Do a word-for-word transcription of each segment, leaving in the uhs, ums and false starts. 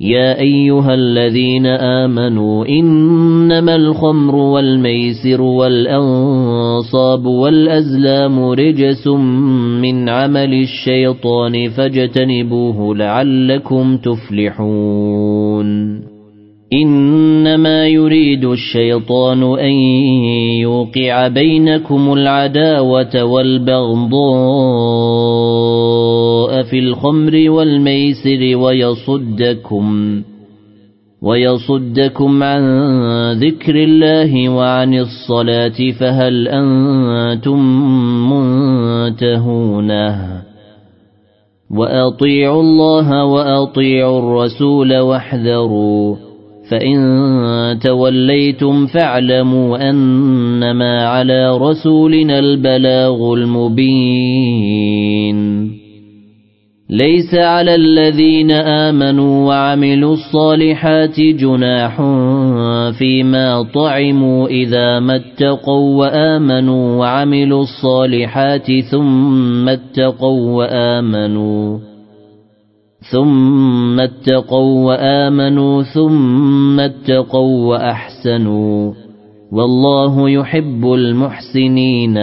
يا أيها الذين آمنوا إنما الخمر والميسر والأنصاب والأزلام رجس من عمل الشيطان فاجتنبوه لعلكم تفلحون إنما يريد الشيطان أن يوقع بينكم العداوة والبغضاء في الخمر والميسر ويصدكم ويصدكم عن ذكر الله وعن الصلاة فهل أنتم منتهون وأطيعوا الله وأطيعوا الرسول واحذروا فإن توليتم فاعلموا أنما على رسولنا البلاغ المبين ليس على الذين آمنوا وعملوا الصالحات جناح فيما طعموا إذا ما اتقوا وآمنوا وعملوا الصالحات ثم اتقوا وآمنوا ثم اتقوا وآمنوا ثم اتقوا وأحسنوا والله يحب المحسنين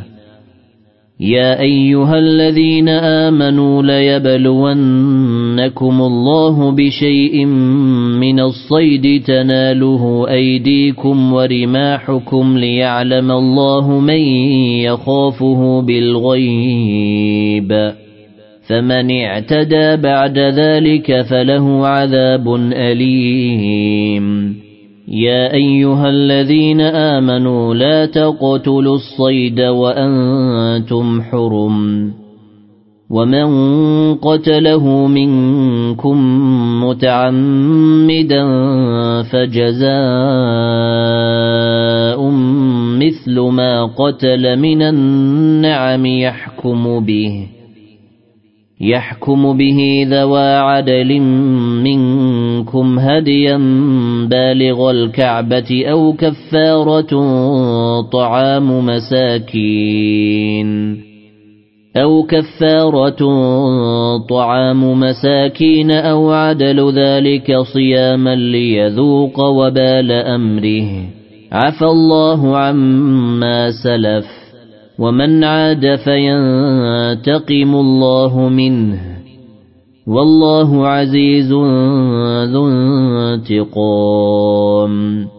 يا أيها الذين آمنوا ليبلونكم الله بشيء من الصيد تناله أيديكم ورماحكم ليعلم الله من يخافه بالغيب فمن اعتدى بعد ذلك فله عذاب أليم يا أيها الذين آمنوا لا تقتلوا الصيد وأنتم حرم ومن قتله منكم متعمدا فجزاء مثل ما قتل من النعم يحكم به يحكم به ذوى عدل منكم هديا بالغ الكعبة أو كفارة طعام مساكين أو كفارة طعام مساكين أو عدل ذلك صياما ليذوق وبال أمره عفى الله عما سلف ومن عاد فينتقم الله منه والله عزيز ذو انتقام